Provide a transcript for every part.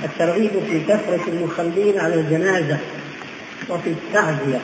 الترغيب في كثرة المصلين على الجنازة وفي التعزية.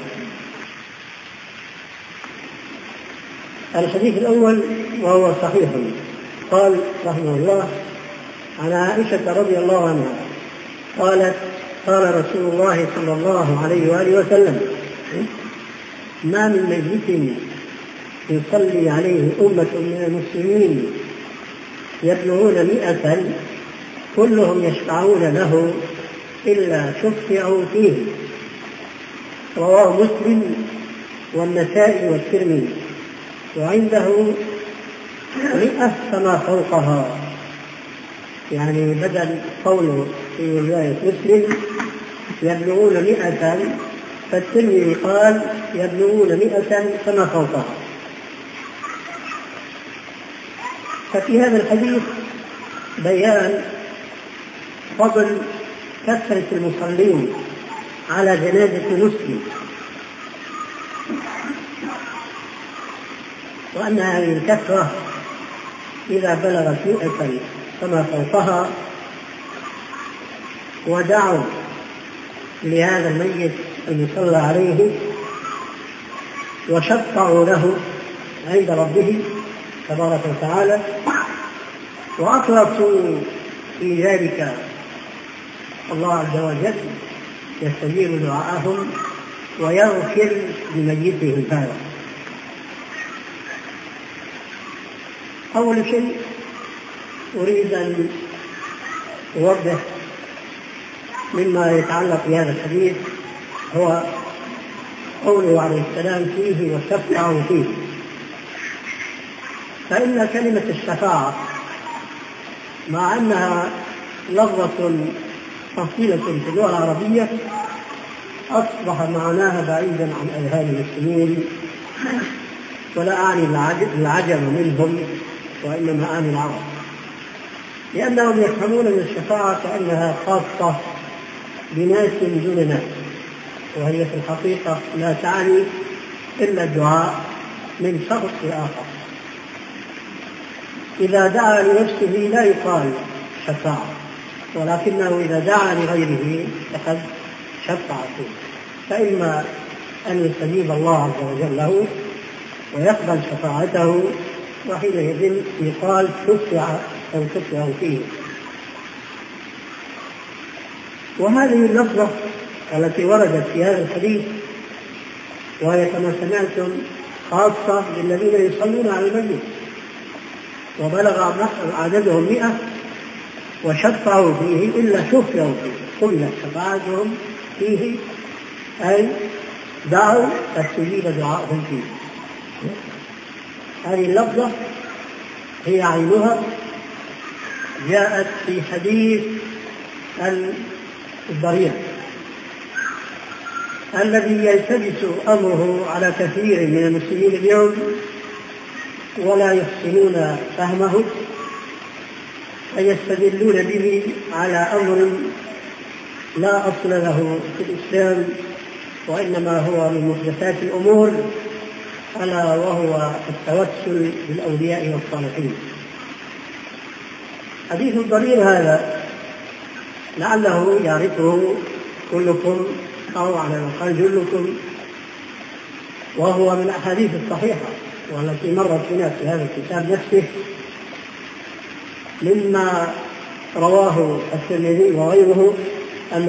الحديث الأول وهو صحيح، قال رحمه الله عن عائشة رضي الله عنها قالت: قال رسول الله صلى الله عليه وآله وسلم: ما من ميت يصلي عليه أمة من المسلمين يبلغون 100 كلهم يشفعون له إلا شفعوا فيه. رواه مسلم والنسائي والترمذي، وعنده 100 فما فوقها، يعني بدل قوله في رواية مسلم يبلغون 100 فالترمذي قال يبلغون 100 فما فوقها. ففي هذا الحديث بيان فضل كثرة المصلين على جنازة مسلم، وأن هذه الكثرة إذا بلغت 100 فما فوقها ودعوا لهذا الميت المصلى عليه وشفعوا له عند ربه تبارك وتعالى وأخلصوا في ذلك الله عز وجل يستجيب دعاءهم ويغفر لميتهم هذا. أول شيء أريد أن أوضح مما يتعلق بهذا الحديث هو قوله عليه السلام فيه وشفعوا فيه. فإن كلمة الشفاعة مع أنها لفظة أصيلة في اللغة العربية أصبح معناها بعيدا عن أذهان المسلمين، ولا أعني العجم منهم وإنما أعني العرب، لأنهم يفهمون من الشفاعة كأنها خاصة بناس دون ناس، وهي في الحقيقة لا تعني إلا الدعاء من شخص آخر. إذا دعا لنفسه لا يقال شفاعة، ولكنه إذا دعا لغيره فقد شفع فيه، فإما أن يستجيب الله عز وجل له ويقبل شفاعته، وحينئذ يقال شفع أو شفع فيه. وهذه اللفظة التي وردت في هذا الحديث وهي كما سمعتم خاصة بالذين يصلون على الميت وبلغ عددهم 100 وشفعوا فيه إلا شفعوا فيه، قلت شفاعتهم فيه أي دعوا فاستجيب دعاءهم فيه. هذه اللفظة هي عينها جاءت في حديث الضريح الذي يلتبس أمره على كثير من المسلمين اليوم ولا يحسنون فهمه، فيستدلون به على أمر لا أصل له في الإسلام، وإنما هو من محدثات الأمور، ألا وهو التوسل بالأولياء والصالحين. حديث الضرير هذا لعله يعرفه كلكم أو على الأقل جلكم، وهو من الأحاديث الصحيحة والتي مرت بنا في هذا الكتاب نفسه، مما رواه الترمذي وغيره أن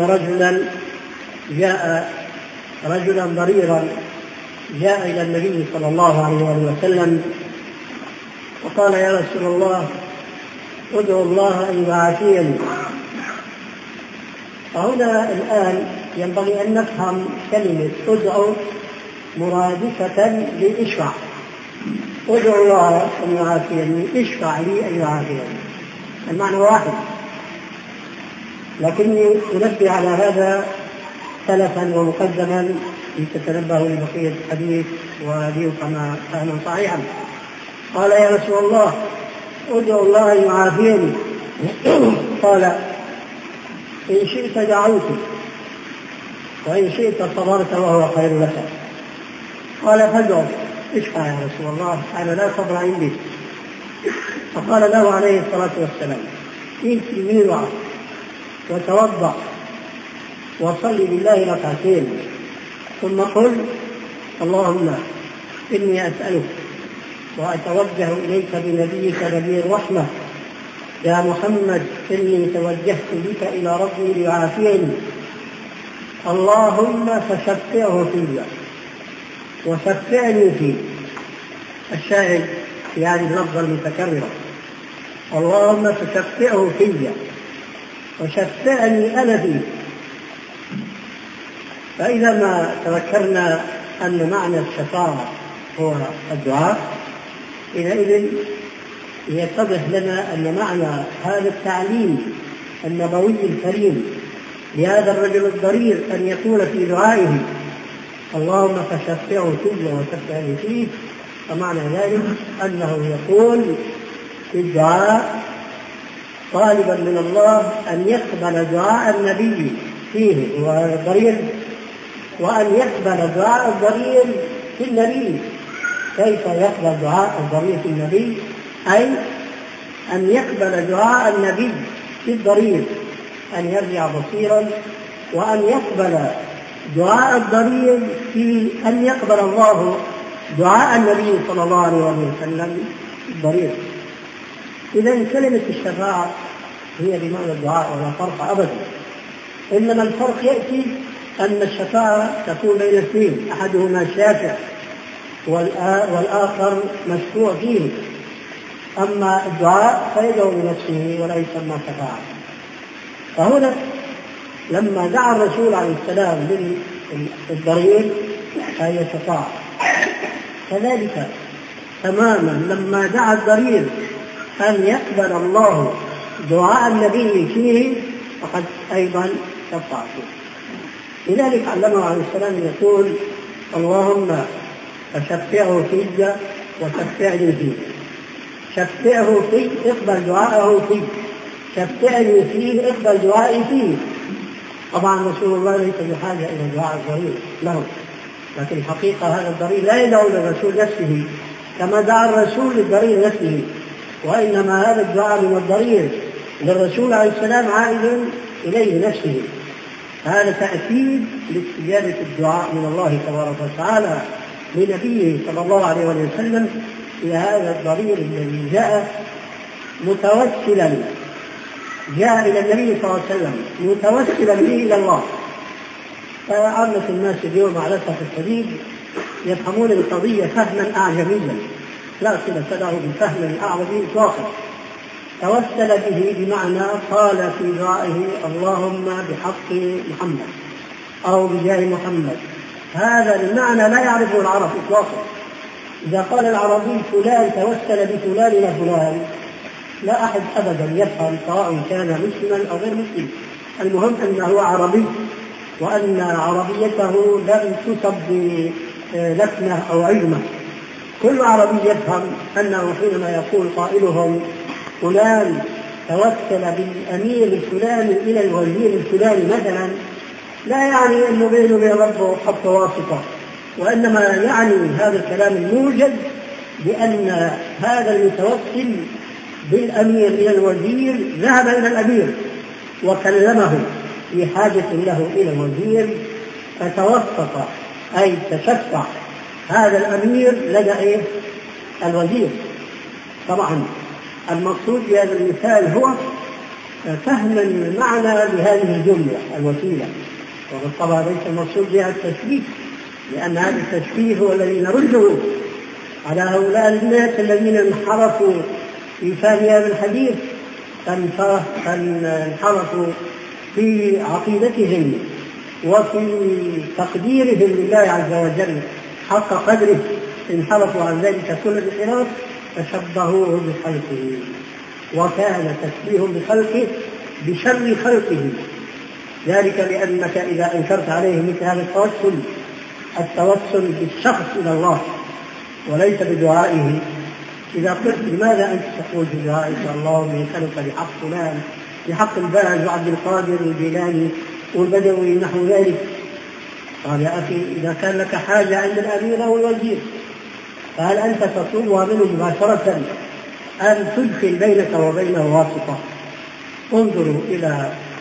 رجلا ضريرا جاء إلى النبي صلى الله عليه وسلم وقال: يا رسول الله ادعو الله أن يعافيني. فهنا الآن ينبغي أن نفهم كلمة ادعو مرادفة للإشفاع. ادعو الله أن يعافيني، اشفع لي أن يعافيني، المعنى واحد، لكني أنبه على هذا سلفا ومقدما لتتنبهوا لبقية الحديث وليفهم فهما صحيحا. قال: يا رسول الله ادعو الله أن يعافيني. قال: إن شئت دعوت وإن شئت صبرت وهو خير لك. قال: فادعو، اشفع يا رسول الله، أنا لا صبر عندي. فقال له عليه الصلاة والسلام: إن تريد وتوضأ وصل بالله ركعتين، ثم قل اللهم إني أسألك وأتوجه إليك بنبيك نبي الرحمة يا محمد إني توجهت بك إلى ربي ليعافيني، اللهم فشفعه في وشفعني فيه. الشاهد يعني اللفظة المتكررة، اللهم فشفعه في وشفعني أنا فيه. فإذا ما تذكرنا أن معنى الشفاعة هو الدعاء، حينئذ يتضح لنا أن معنى هذا التعليم النبوي الكريم لهذا الرجل الضرير أن يقول في دعائه اللهم فشفعه في وشفعني فيه، ومعنى ذلك أنه يقول في الدعاء طالبا من الله أن يقبل دعاء النبي فيه وهذا الضرير، وأن يقبل دعاء الضرير في النبي. كيف يقبل دعاء الضرير في النبي؟ أي أن يقبل دعاء النبي في الضرير أن يرجع بصيرا، وأن يقبل دعاء الضرير في أن يقبل الله دعاء النبي صلى الله عليه وسلم في الضرير. إذا كلمة الشفاعة هي بمعنى الدعاء ولا فرق أبدا، إنما الفرق يأتي أن الشفاعة تكون بين اثنين، أحدهما شافع والآخر مشفوع فيه، أما الدعاء فيدعو بنفسه ولا يسمى شفاعة. فهنا لما دعا الرسول عليه السلام للضرير فهي شفاعة، كذلك تماما لما دعا الضرير أن يقبل الله دعاء النبي فيه فقد أيضا شفع فيه. لذلك علمه عليه السلام يقول اللهم فشفعه في وشفعني فيه. شفعه فيه اقبل دعاءه فيه، شفعني فيه اقبل دعائي فيه. طبعا رسول الله ليس بحاجة إلى دعاء الضرير له، لكن الحقيقة هذا الضرير لا يدعو للرسول نفسه كما دعا الرسول للضرير نفسه، وإنما هذا الدعاء من الضرير للرسول عليه السلام عائد إليه نفسه. هذا تأكيد لاستجابة الدعاء من الله تبارك وتعالى لنبيه صلى الله عليه وسلم في هذا الضرير الذي جاء متوسلا، جاء إلى النبي صلى الله عليه وسلم متوسلا به إلى الله. فعامة الناس اليوم على الأسف الشديد يفهمون القضية فهما أعجميا لا صلة له بفهم أعربي إطلاقا. توسل به بمعنى قال في دعائه اللهم بحق محمد أو بجاه محمد. هذا المعنى لا يعرفه العرب إطلاقا. إذا قال العربي فلان توسل بفلان إلى فلان لا أحد أبدا يفهم سواء كان مسلما أو غير مسلم، المهم أنه عربي وأن عربيته لم تصب بلكنة أو عجمة. كل عربي يفهم أنه حينما يقول قائلهم فلان توسل بالأمير الفلاني إلى الوزير الفلاني مثلا، لا يعني أنه بينه وبين ربه خط واسطة، وإنما يعني هذا الكلام الموجد بأن هذا المتوسل بالأمير إلى الوزير ذهب إلى الأمير وكلمه في حاجة له إلى الوزير فتوسط أي تشفع هذا الأمير لدى الوزير. طبعا المقصود بهذا المثال هو فهم المعنى لهذه الجملة الوسيلة، وبالطبع ليس المقصود بها التشبيه، لأن هذا التشبيه هو الذي نرده على هؤلاء الناس الذين انحرفوا في فهم هذا الحديث، انحرفوا في عقيدتهم وفي تقديرهم لله عز وجل حق قدره، انحرفوا عن ذلك كل الانحراف فشبهوه بخلقه، وكان تشبيه بخلقه بشر خلقه. ذلك لأنك إذا أنكرت عليه مثل هذا التوسل بالشخص إلى الله وليس بدعائه، إذا قلت لماذا أنت تقول بدعائك اللهم يسألك بحق فلان بحق الباز وعبد القادر والجيلاني والبدوي نحو ذلك، قال يا أخي إذا كان لك حاجة عند الأمير أو الوزير فهل أنت تطلبها منه مباشرة أن تدخل بينك وبينه واسطة؟ انظروا إلى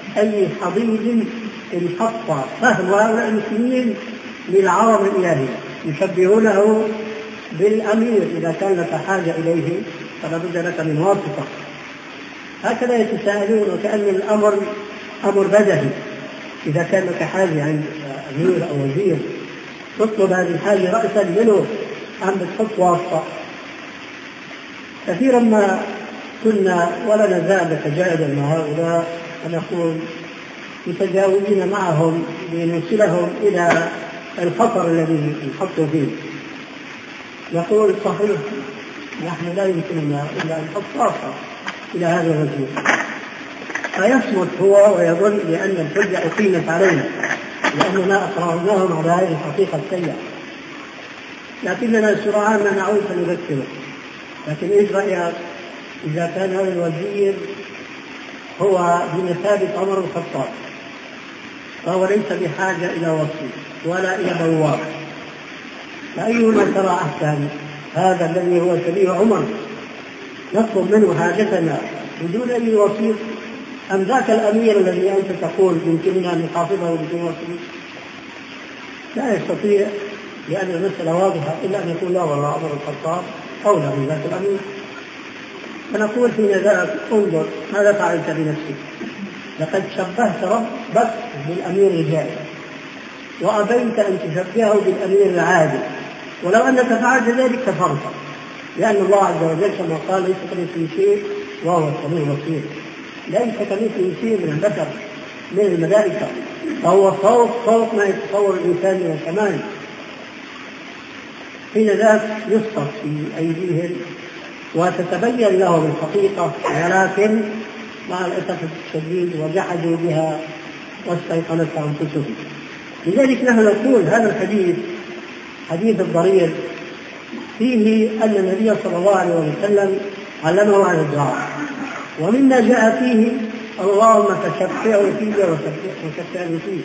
أي حضيض انحط فهم هؤلاء المسلمين للعظمة الإلهية، يشبهونه بالأمير إذا كان لك حاجة إليه فلا بد لك من واسطة. هكذا يتساءلون وكأن الأمر أمر بدهي، إذا كان لك حاجة عند أمير أو وزير تطلب هذه الحاجة رأسا منه أم بتحط واسطة. كثيرا ما كنا ولا نزال نتجاهل مع هؤلاء ونقول متجاوزين معهم لنوصلهم إلى الخطر الذي نحط فيه. نقول صحيح نحن لا يمكننا إلا أن نحط واسطة إلى هذا الرجل، فيصمت هو ويظن بأن الحجة أقيمت علينا لأننا أقررناهم على هذه الحقيقة السيئة، لكننا سرعان ما نعود فنذكره. لكن إيش رأيك إذا كان هذا الوزير هو بمثابة عمر الخطاب، فهو ليس بحاجة إلى وصي ولا إلى بواب، فأيهما ترى أحسن؟ هذا الذي هو شبيه عمر نطلب منه حاجتنا بدون أي وصي، أم ذاك الأمير الذي أنت تقول يمكننا أن نحافظه بدون وصي؟ لا يستطيع، لأن المسألة واضحة، إلا أن يقول لا والله عمر الخطاب أولى من ذاك الأمير. فنقول حين ذاك انظر ماذا فعلت بنفسك، لقد شبهت ربك بالأمير الجائر وأبيت أن تشبهه بالأمير العادل، ولو أنك فعلت ذلك كفرت، لأن الله عز وجل كما قال ليس كمثله شيء وهو السميع البصير. ليس كمثله شيء من البشر من الملائكة، فهو فوق ما يتصور الإنسان من الكمال. حين ذاك يسقط في أيديهم وتتبين لهم الحقيقة، ولكن مع الأسف الشديد وجحدوا بها واستيقنتها أنفسهم. لذلك نحن نقول هذا الحديث حديث الضرير فيه أن النبي صلى الله عليه وسلم علمه عن الدعاء، ومما جاء فيه اللهم فشفعه فيه وشفعني فيه.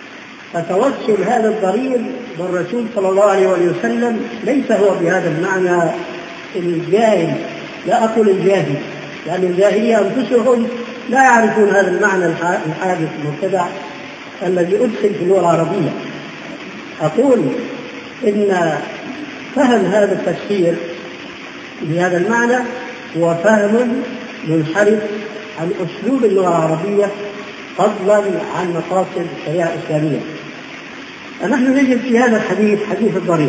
فتوسل هذا الضرير بالرسول صلى الله عليه وسلم ليس هو بهذا المعنى الجاهل، لا أقول الجاهل، لأن الجاهلية أنفسهم لا يعرفون هذا المعنى الحادث المبتدع الذي أدخل في اللغة العربية. أقول إن فهم هذا التفسير بهذا المعنى هو فهم منحرف عن أسلوب اللغة العربية فضلا عن مقاصد الشريعة الإسلامية. فنحن نجد في هذا الحديث حديث الضرير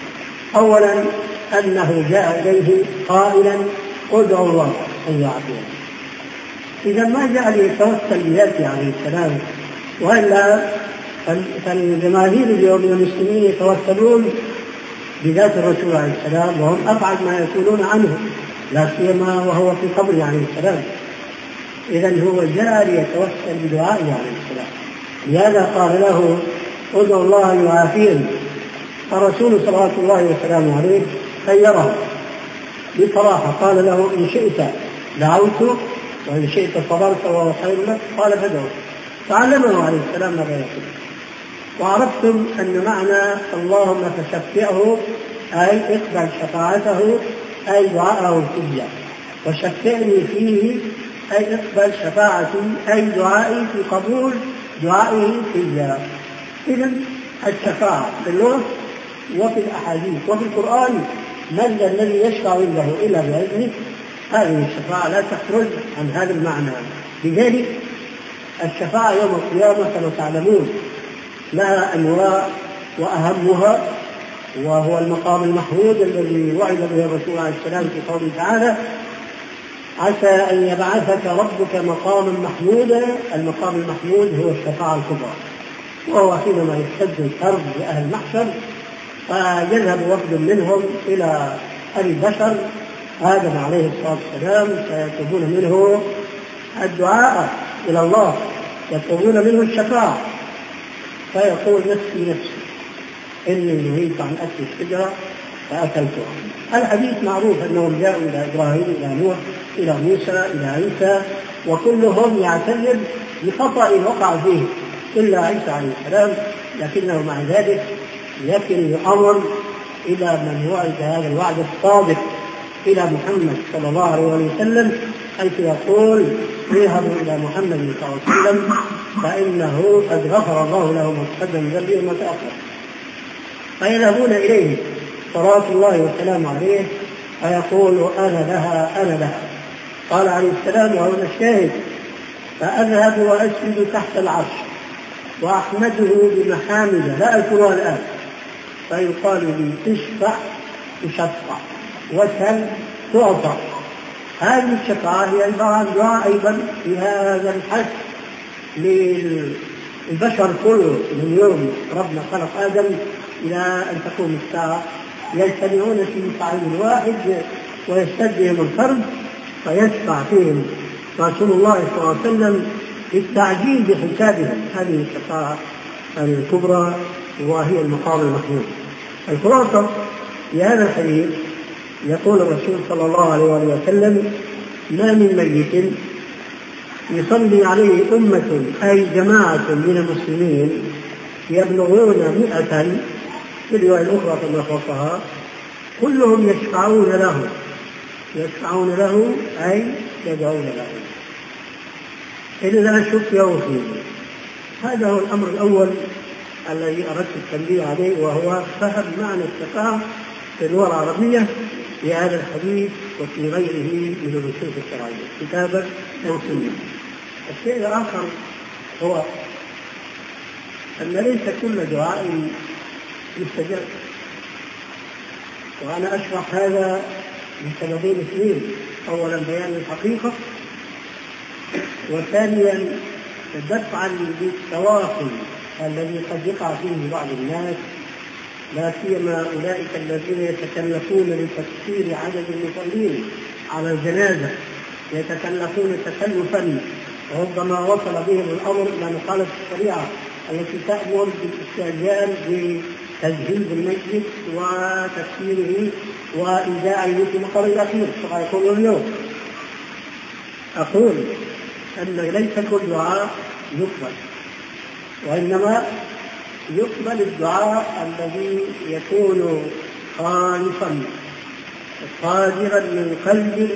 أولا أنه جاء إليه قائلا ادعوا الله أن يعافيه. إذا ما جاء ليتوسل بذاته عليه السلام، وإلا فالجماهير اليوم من المسلمين يتوسلون بذات الرسول عليه السلام وهم أبعد ما يكونون عنه، لا سيما وهو في قبره عليه السلام. إذا هو جاء ليتوسل بدعائه عليه السلام، لهذا قال له ادعوا الله يعافيه. الرسول صلى الله وسلامه عليه خيره بصراحة، قال له إن شئت دعوت وإن شئت صبرت وهو خير لك، قال فادعو. فعلمه عليه السلام ماذا يقول. وعرفتم أن معنى اللهم فشفعه أي اقبل شفاعته أي دعاءه فيه، وشفعني فيه أي اقبل شفاعتي أي دعائي في قبول دعائه فيه. إذن الشفاعة في اللغة وفي الأحاديث وفي القرآن من الذي يشفع له إلا بإذنه، هذه الشفاعة لا تخرج عن هذا المعنى. لذلك الشفاعة يوم القيامة كما تعلمون لها أنواع، وأهمها وهو المقام المحمود الذي وعد به الرسول عليه السلام في قوله تعالى عسى أن يبعثك ربك مقاما محمودا. المقام المحمود هو الشفاعة الكبرى، وهو حينما يشتد الكرب لأهل المحشر فيذهب وفد منهم إلى أبي البشر آدم عليه الصلاة والسلام فيطلبون منه الدعاء إلى الله، يطلبون منه الشفاعة، فيقول نفسي نفسي إني نهيت عن أكل الشجرة فأكلتها. الحديث معروف أنهم جاءوا إلى إبراهيم إلى نوح إلى موسى إلى عيسى، وكلهم يعتذر بخطأ وقع فيه إلا عيسى عليه السلام، لكنه مع ذلك يكل الأمر إلى من وعد هذا الوعد الصادق إلى محمد صلى الله عليه وسلم حيث يقول اذهبوا إلى محمد صلى الله عليه وسلم فإنه قد غفر الله له ما تقدم من ذنبه وما تأخر. فيذهبون إليه صلوات الله وسلامه عليه فيقول أنا لها أنا لها. قال عليه السلام وهو الشاهد: فأذهب وأسجد تحت العرش وأحمده بمحامد لا أذكرها الآن، فيقال لي اشفع تشفع وسل تعطى. هذه الشفاعة هي عبارة عن دعاء أيضا في هذا الحث للبشر كله من يوم ربنا خلق آدم إلى أن تقوم الساعة، يجتمعون في فعل واحد ويستدعيهم الفرد فيشفع فيهم رسول الله صلى الله عليه وسلم للتعجيل بحسابهم. هذه الشفاعة الكبرى وهي المقام المحمود. الخلاصة في هذا الحديث يقول الرسول صلى الله عليه وسلم: ما من ميت يصلي عليه أمة أي جماعة من المسلمين يبلغون 100 في الرواية الأخرى كما خصها كلهم يشفعون له أي يدعون له إلا شفعوا فيه. هذا هو الأمر الأول الذي أردت التنبيه عليه، وهو فهم معنى الشفاعة في اللغة العربية في هذا الحديث وفي غيره من النصوص الشرعية كتابا أو سنة. الشيء الآخر هو أن ليس كل دعاء يستجاب، وأنا أشرح هذا لسببين اثنين: أولا بيان الحقيقة، وثانيا دفعا للتواصل الذي قد يقع فيه بعض الناس، لا سيما أولئك الذين يتكلفون بتكثير عدد المصلين على الجنازة، يتكلفون تكلفا ربما وصل بهم الأمر إلى مخالفة الشريعة التي تأمر بالاستعجال بتجهيز الميت وتكفيره وإيذاعه في مقر الأخير كما يقول اليوم. أقول أن ليس كل دعاء يقبل، وإنما يقبل الدعاء الذي يكون خالصا صادرا من قلب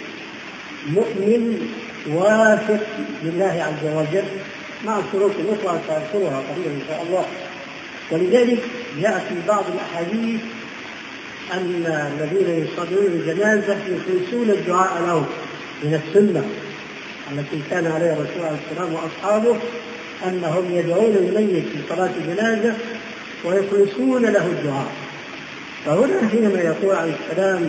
مؤمن واثق بالله عز وجل، مع شروط أخرى سأذكرها قريبا إن شاء الله. ولذلك جاء في بعض الأحاديث أن الذين يصلون الجنازة يخلصون الدعاء له من السنة التي كان عليها الرسول عليه السلام وأصحابه، أنهم يدعون الميت في صلاة الجنازة ويخلصون له الدعاء. فهنا حينما يقول عليه السلام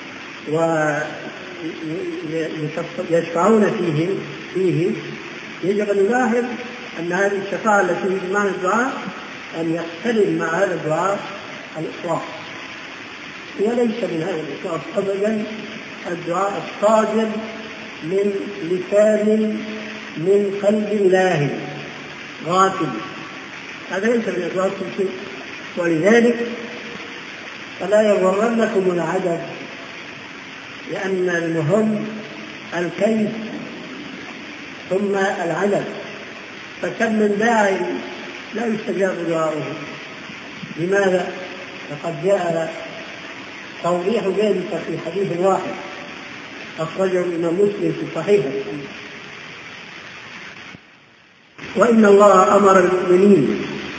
ويشفعون فيه يجب أن نلاحظ أن هذه الشفاعة التي بمعنى الدعاء أن يقترن مع هذا الدعاء الإخلاص، وليس من هذا الإخلاص أبدا الدعاء الصادر من لسان من قلب لاهٍ غافل، هذا ليس من إخلاص شيء. ولذلك فلا يغرنكم العدد، لأن المهم الكيف ثم العدد. فكم من داع لا يستجاب دعاؤه. لماذا؟ فقد جاء توضيح ذلك في حديث واحد أخرجه الإمام مسلم في صحيحه: وإن الله أمر المؤمنين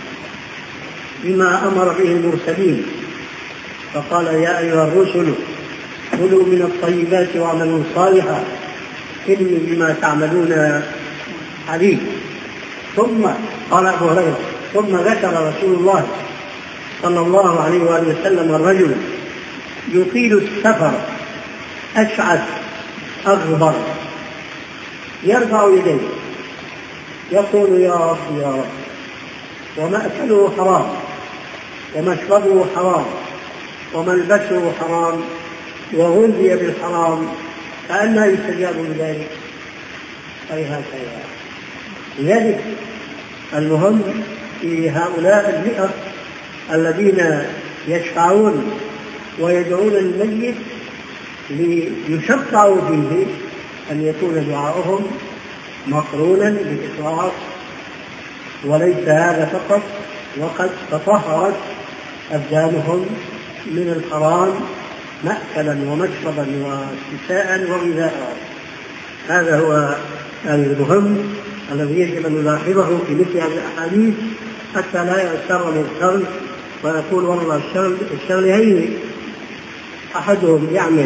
بما أمر به المرسلين، فقال: يا أيها الرسل كلوا من الطيبات واعملوا صالحا إني بما تعملون عليم. ثم قال أبو هريرة: ثم ذكر رسول الله صلى الله عليه وآله وسلم الرجل يطيل السفر أشعث أغبر يرفع يديه يقول: يا رب يا رب، ومأكله حرام ومشربه حرام وملبسه حرام وغذي بالحرام، فأنى يستجاب لذلك؟ هيهات. لذلك المهم في هؤلاء 100 الذين يشفعون ويدعون الميت ليشفعوا فيه أن يكون دعاؤهم مقرونا بالإخلاص. وليس هذا فقط، وقد تطهرت أبدانهم من الحرام مأكلا ومشربا وشفاء وغذاء. هذا هو المهم الذي يجب أن نلاحظه في مثل هذه الأحاديث حتى لا يغتر من الشغل ويقول والله الشغل هين. أحدهم يعمل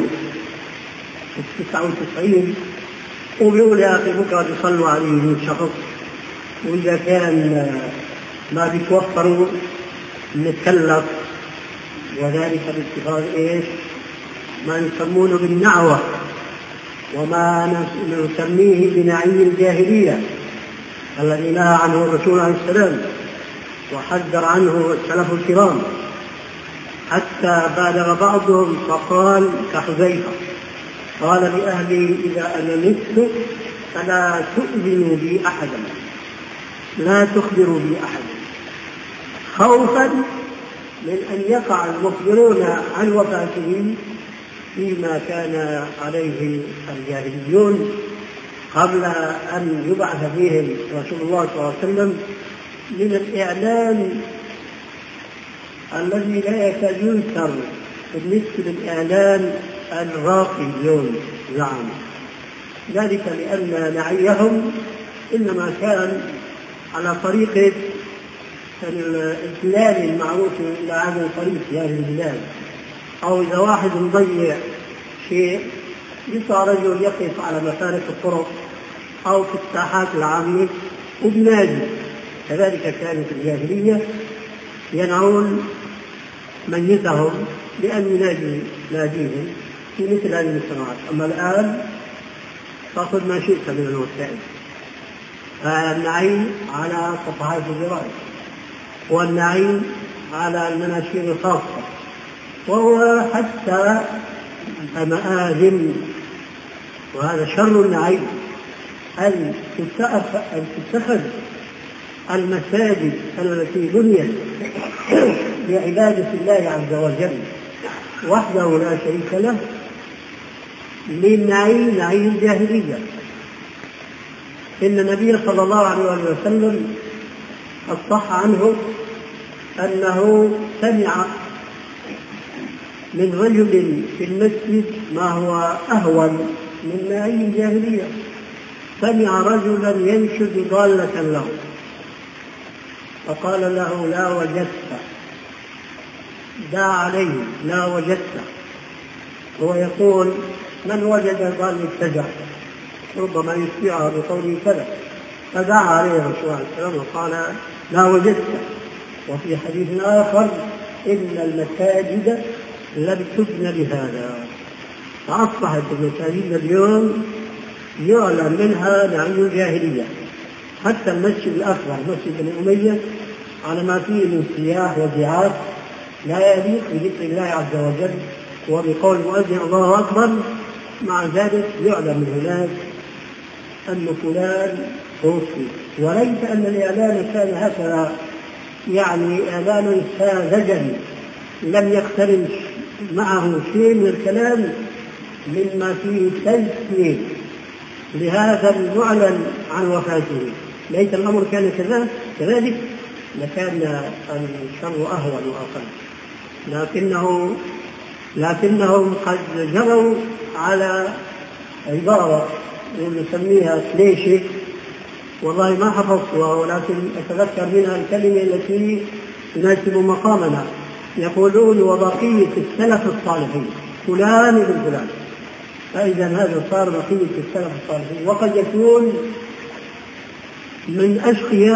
99 وبيقول يا أخي بكرة يصلوا عليه 100 شخص، وإذا كان ما بيتوفروا نتكلف، وذلك باتخاذ إيش ما يسمونه بالنعوة وما نسميه بنعي الجاهلية الذي نهى عنه الرسول عليه السلام وحذر عنه السلف الكرام، حتى بالغ بعضهم فقال كحذيفة قال لأهلي إذا أنا مت فلا تؤذنوا بي أحدا، لا تخبروا بي أحدا، خوفا من أن يقع المخبرون عن وفاته فيما كان عليه الجاهليون قبل أن يبعث فيهم رسول الله صلى الله عليه وسلم من الإعلان الذي لا يكاد ينكر بالنسبة للإعلان الراقي اليوم زعم ذلك لأن نعيهم إنما كان على طريقة الإدلال المعروف إلى هذا الطريق في هذه البلاد، أو إذا واحد مضيع شيء يطلع رجل يقف على مفارق الطرق أو في الساحات العامة وبنادي. كذلك كانت الجاهلية ينعون ميتهم بأن ينادي ناديهم في مثل هذه المجتمعات. أما الآن تأخذ ما شئت من الوسائل، النعي على صفحات الجرائد والنعي على المناشير الخاصة، وهو حتى مآذن، وهذا شر النعي أن تتخذ المساجد التي بنيت لعبادة الله عز وجل وحده لا شريك له نعي الجاهلية. إن النبي صلى الله عليه وسلم قد صح عنه أنه سمع من رجل في المسجد ما هو أهون من نعي الجاهلية. سمع رجلا ينشد ضالة له فقال له لا وجدت، دعا عليه لا وجدت، هو يقول من وجد ضال اتجع، ربما يشبعها بقوله كذا، فدعا عليه الرسول عليه السلام وقال لا وجدت. وفي حديث آخر إن المساجد لم تبن لهذا، فأصبحت المساجد اليوم يعلم منها نعي الجاهلية. حتى المسجد الأكبر مسجد بني أمية على ما فيه من سياح وزعاف لا يليق بذكر الله عز وجل وبقول المؤذن الله أكبر، مع ذلك يعلم من هناك أن فلان توفي، وليس أن الإعلان كان هكذا يعني إعلانا ساذجا لم يقترن معه شيء من الكلام مما فيه تزكية لهذا المعلن عن وفاته. ليس الأمر كان كذلك لكان الشر أهون وأقل، لكنهم قد جروا على عبارة نسميها كليشيه، والله ما حفظتها ولكن أتذكر منها الكلمة التي تناسب مقامنا. يقولون وبقية السلف الصالحين فلان ابن فلان، فإذا هذا صار بقية السلف الصالحين، وقد يكون من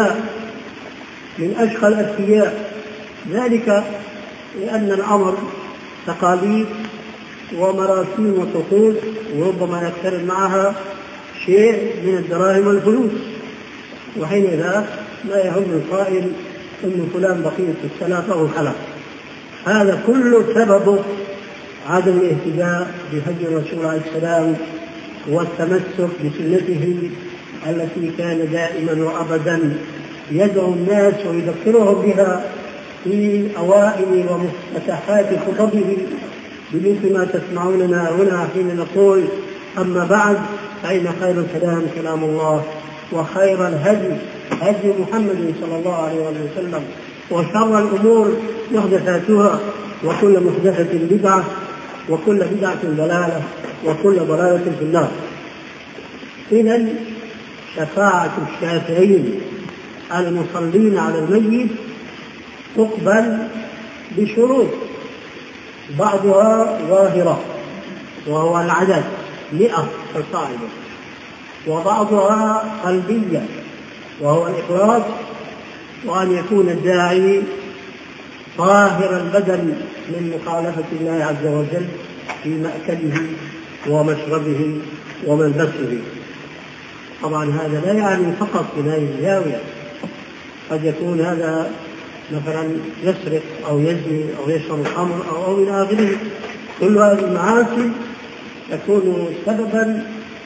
أشقى الأذكياء، ذلك لأن الأمر تقاليد ومراسيم وطقوس، وربما يقترن معها شيء من الدراهم والفلوس، وحينئذ لا يهم القائل أن فلان بقية السلف أو الخلف. هذا كله سببه عدم الاهتداء بهدي الرسول عليه السلام والتمسك بسنته التي كان دائما وأبدا يدعو الناس ويذكرهم بها في أوائل ومفتتحات خطبه، بمثل ما تسمعوننا هنا حين نقول أما بعد فإن خير الكلام كلام الله، وخير الهدي هدي محمد صلى الله عليه وسلم، وشر الأمور محدثاتها، وكل محدثة بدعة، وكل بدعة ضلالة، وكل ضلالة في النار. إذن شفاعة الشافعين المصلين على الميت تقبل بشروط، بعضها ظاهرة وهو العدد 100 فصاعدا، وبعضها قلبية وهو الإخلاص، وأن يكون الداعي طاهر البدن من مخالفة الله عز وجل في مأكله ومشربه وملبسه. طبعا هذا لا يعني فقط بناء الزاوية، قد يكون هذا مثلا يسرق أو يزني أو يشرب الخمر أو إلى آخره. كل هذه المعاصي تكون سببا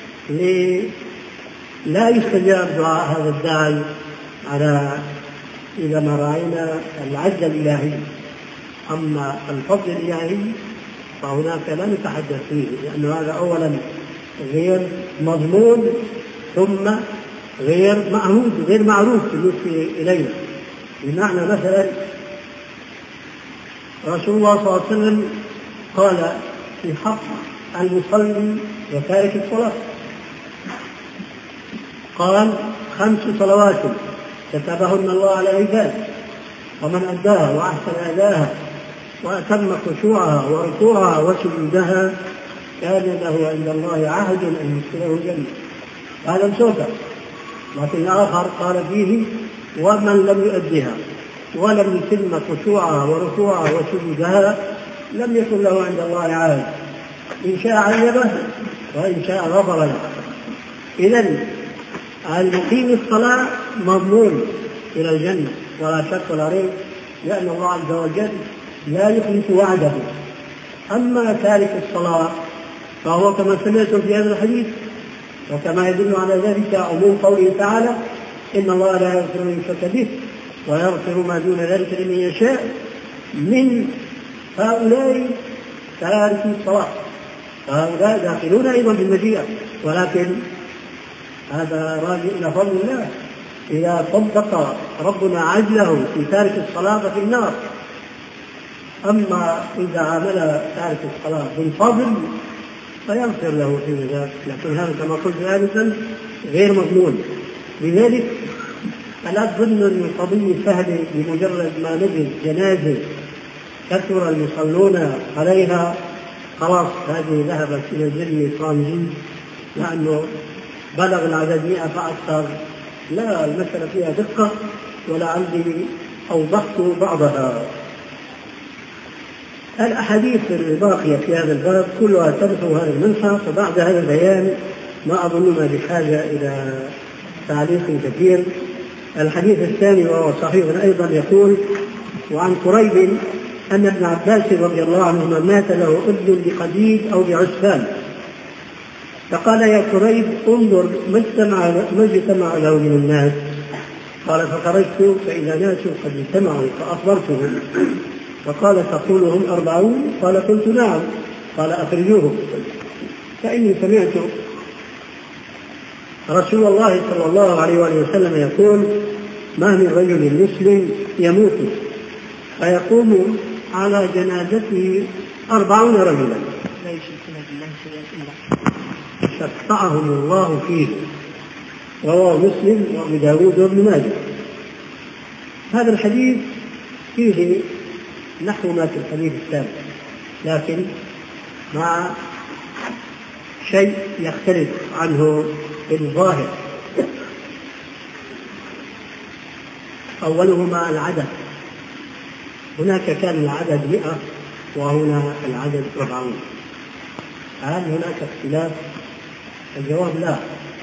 لا يستجاب دعاء هذا الداعي على إذا ما رأينا العدل الإلهي. أما الفضل الإلهي فهناك لا نتحدث فيه، لأن هذا أولا غير مضمون، ثم غير معهود غير معروف بالنسبة إلينا. بمعنى مثلا رسول الله صلى الله عليه وسلم قال في حق المصلي وتارك الصلاة، قال 5 صلوات كتبهن الله على العباد، ومن أداها وأحسن أداها وأتم خشوعها وركوعها وسجودها كان له عند الله عهد أن يدخله الجنة. هذا مسوكا. لكن الآخر قال فيه ومن لم يؤدها ولم يتم خشوعها وركوعها وسجودها لم يكن له عند الله عهد، إن شاء عذبه وإن شاء غفر له. إذن المقيم الصلاة مضمون إلى الجنة ولا شك ولا ريب، لأن الله عز وجل لا يخلف وعده. أما تارك الصلاة فهو كما سمعتم في هذا الحديث، وكما يدل على ذلك عموم قوله تعالى إن الله لا يغفر أن يشرك به ويغفر ما دون ذلك لمن يشاء، من هؤلاء تارك الصلاة، هؤلاء داخلون أيضا بالمشيئة، ولكن هذا راجع إلى فضل الله. إذا صدق ربنا عجله في تارك الصلاة ففي النار. أما إذا عامل تارك الصلاة بالفضل فيغفر له في ذلك، لكن هذا كما قلت آنفا غير مضمون. لذلك فلا تظن أن القضية سهلة بمجرد ما نجد جنازة كثر المصلون عليها خلاص هذه ذهبت إلى الجنة صامدين لأنه بلغ العدد 100 فأكثر. لا، المسألة فيها دقة ولعلي أوضحت بعضها. الأحاديث الباقية في هذا الباب كلها تدخل هذا المنحى، فبعد هذا البيان ما أظننا بحاجة إلى تعليق كثير. الحديث الثاني وهو صحيح أيضا يقول وعن قريب أن ابن عباس رضي الله عنهما مات له ابن بقديد أو بعسفان، فقال يا قريب انظر ما اجتمع له من الناس. قال فخرجت فإذا ناس قد اجتمعوا فأخبرتهم، فقال تقولهم 40؟ قال قلت نعم. قال أخرجوهم، فإني سمعت رسول الله صلى الله عليه وسلم يقول ما من رجل مسلم يموت فيقوم على جنازته 40 رجلا شفعهم الله فيه. رواه مسلم وابو داود وابن ماجه. هذا الحديث فيه نحو ما في الحديث السابق، لكن مع شيء يختلف عنه بالظاهر. أولهما العدد، هناك كان العدد 100 وهنا العدد 40. هل هناك اختلاف؟ الجواب لا،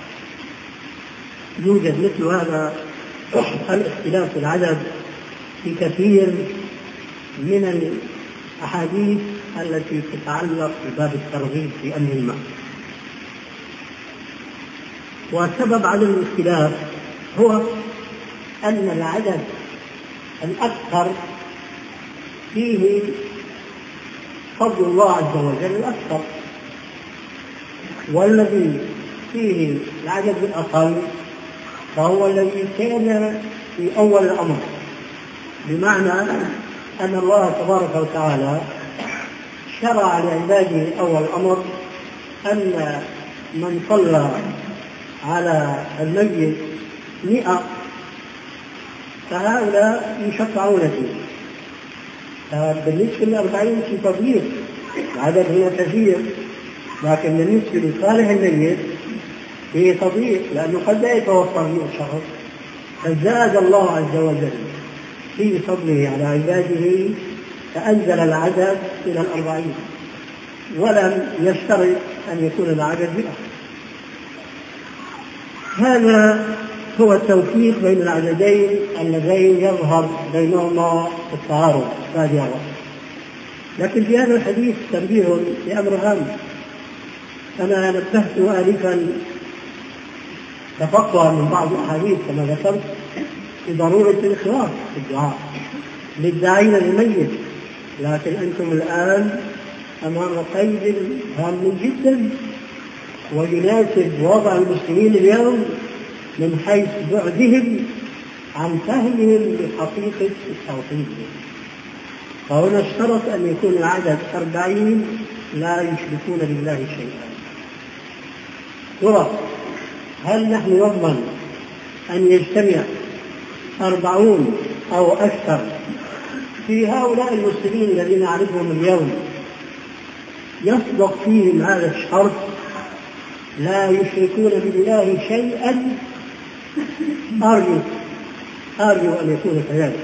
يوجد مثل هذا الاختلاف في العدد في كثير من الأحاديث التي تتعلق بباب الترغيب في أمر ما. وسبب عدم الاختلاف هو أن العدد الأكثر فيه فضل الله عز وجل الأكثر، والذي فيه العدد الأقل فهو الذي كان في أول الأمر، بمعنى أن الله تبارك وتعالى شرع لعباده أول الأمر أن من صلى على الميت 100 فهؤلاء يشفعون فيه. بالنسبة ل40 في تضييق، العدد هو كثير، لكن بالنسبة لصالح الميت فيه تضييق، لأنه قد لا يتوفر 100 شخص، فزاد الله عز وجل في فضله على عباده فأنزل العدد إلى 40 ولم يشترط أن يكون العدد 100. هذا هو التوفيق بين العددين اللذين يظهر بينهما التعارض هذه. لكن في هذا الحديث تنبيه لأمر هام. أنا نبهت آلفا تفقها من بعض الأحاديث كما ذكرت في ضرورة الإخلاص في الدعاء للداعين للميت، لكن أنتم الآن أمام قيد هام جدا ويناسب وضع المسلمين اليوم من حيث بعدهم عن فهمهم لحقيقة التوحيد. فهنا اشترط أن يكون العدد 40 لا يشركون بالله شيئا. هل نحن نضمن أن يجتمع 40 أو أكثر في هؤلاء المسلمين الذين نعرفهم اليوم يصدق فيهم هذا الشرط لا يشركون بالله شيئا؟ أرجو أن يكون كذلك،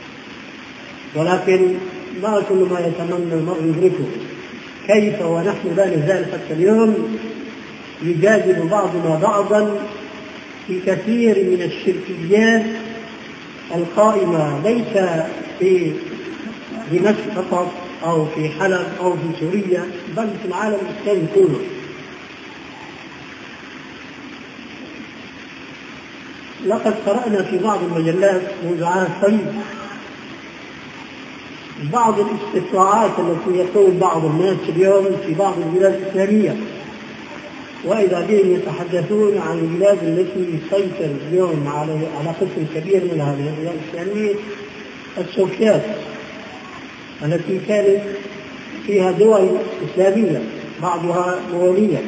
ولكن ما كل ما يتمنى المرء يدركه. كيف ونحن لا نزال حتى اليوم يجادل بعضنا بعضا في كثير من الشركيات القائمة ليس في دمشق فقط أو في حلب أو في سوريا بل في العالم الإسلامي كله. لقد قرأنا في بعض المجلات منذ عام قريب بعض الاستطلاعات التي يقوم بعض الناس اليوم في بعض البلاد الإسلامية، وإذا بهم يتحدثون عن البلاد التي يسيطر اليوم على قسم كبير منها من البلاد الإسلامية السوفيات التي كانت فيها دول إسلامية بعضها مغولية.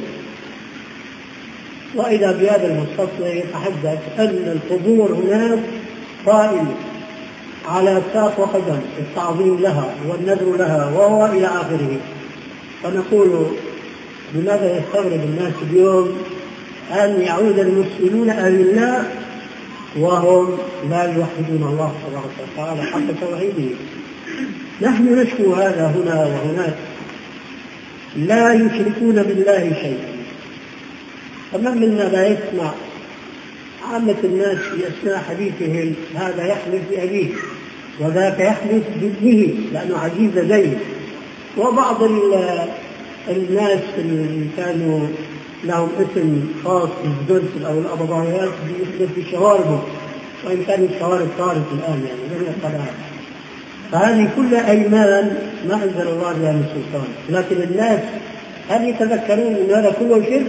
وإذا بهذا المستطلع يتحدث أن القبور هناك قائم على ساق وقدم التعظيم لها والنذر لها وهو إلى آخره. فنقول لماذا يستغرب الناس اليوم أن يعود المسلمون أذلاء وهم لا يوحدون الله تبارك وتعالى حق توحيده؟ نحن نشكو هذا هنا وهناك، لا يشركون بالله شيئا. فمن منا لا يسمع عامة الناس في أثناء حديثهم هذا يحلف بأبيه وذاك يحلف بابنه لأنه عزيز زيه. وبعض الناس اللي كانوا لهم اسم خاص بالزلزل أو الأبضايات بيحدث بشواربه، وإن كانت الشوارب صارت الآن يعني لم يقلها. فهذه كلها أيمان ما أنزل الله بها من سلطان. لكن الناس هل يتذكرون أن هذا كله شرك؟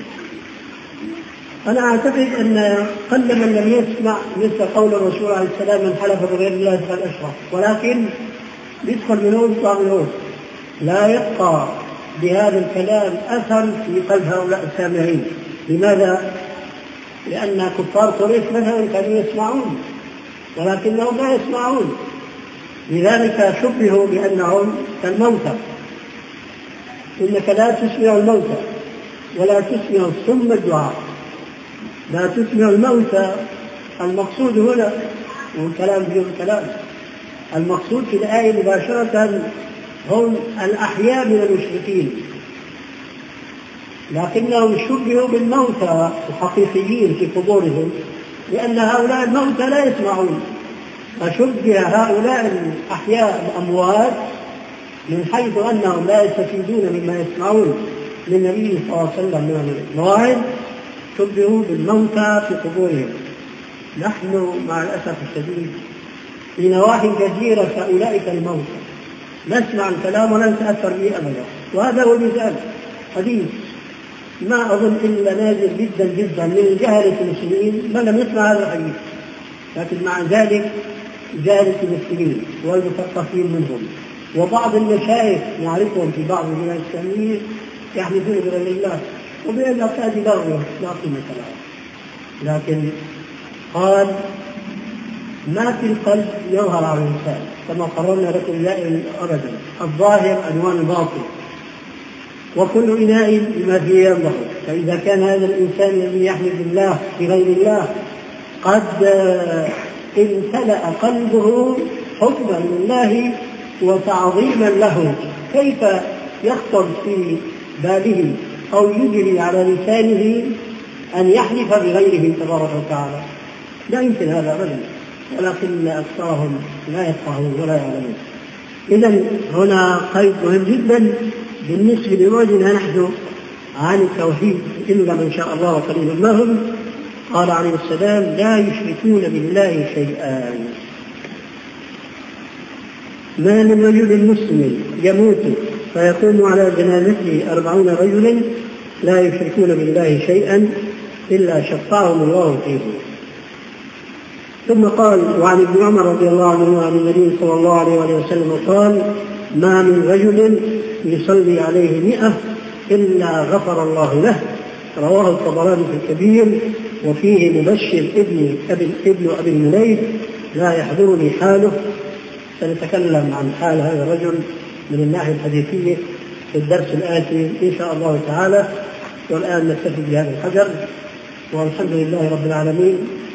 أنا أعتقد أن قل من لم يسمع مثل قول الرسول عليه السلام من حلف بغير الله فقد أشرك، ولكن يدخل من هون يطلع من هون، لا يبقى بهذا الكلام أثر في قلب هؤلاء السامعين. لماذا؟ لأن كفار قريش مثلا كانوا يسمعون ولكنهم لا يسمعون، لذلك شبهوا بأنهم كالموتى. إنك لا تسمع الموتى ولا تسمع الصم الدعاء، لا تسمع الموتى. المقصود هنا والكلام بدون كلام، المقصود في الآية مباشرة هم الأحياء من المشركين، لكنهم شبهوا بالموتى الحقيقيين في قبورهم لأن هؤلاء الموتى لا يسمعون، فشبه هؤلاء الأحياء الأموات من حيث أنهم لا يستفيدون مما يسمعون للنبي صلى الله عليه وسلم من المواعظ، شبهوا بالموتى في قبورهم. نحن مع الأسف الشديد في نواحي كثيرة كأولئك الموتى نسمع الكلام ولا نتأثر به أبدا. وهذا هو المثال حديث ما أظن إلا نادر جدا جدا من جهلة المسلمين من لم يسمع هذا الحديث، لكن مع ذلك جهلة المسلمين والمثقفين منهم وبعض المشايخ نعرفهم في بعض البلاد الإسلامية يحلفون بغير الله وبأن الأفعال لا قيمة لها. لكن قال ما في القلب يظهر على الإنسان كما قررنا لكم دائما أبدا، الظاهر عنوان الباطن، وكل إناء بما فيه ينضح. فإذا كان هذا الإنسان الذي يحمد الله بغير الله قد امتلأ قلبه حبا لله وتعظيما له، كيف يخطر في باله أو يجري على لسانه أن يحلف بغيره تبارك وتعالى؟ لا يمكن هذا أبدا، ولكن أكثرهم لا يفقهون ولا يعلمون. إذن هنا قيد مهم جدا بالنسبة لوجهنا نحن عن التوحيد، إلا من شاء الله وقليل ما هم. قال عليه السلام: لا يشركون بالله شيئا. ما من رجل مسلم يموت فيقوم على جنازته 40 رجلا لا يشركون بالله شيئا إلا شفعهم الله فيه. ثم قال: وعن ابن عمر رضي الله عنه عن النبي صلى الله عليه وسلم قال: ما من رجل يصلي عليه 100 إلا غفر الله له. رواه الطبراني في الكبير. وفيه مبشر ابن أبي المليك لا يحضرني حاله، سنتكلم عن حال هذا الرجل من الناحية الحديثية في الدرس الآتي إن شاء الله تعالى. والآن نكتفي بهذا القدر، والحمد لله رب العالمين.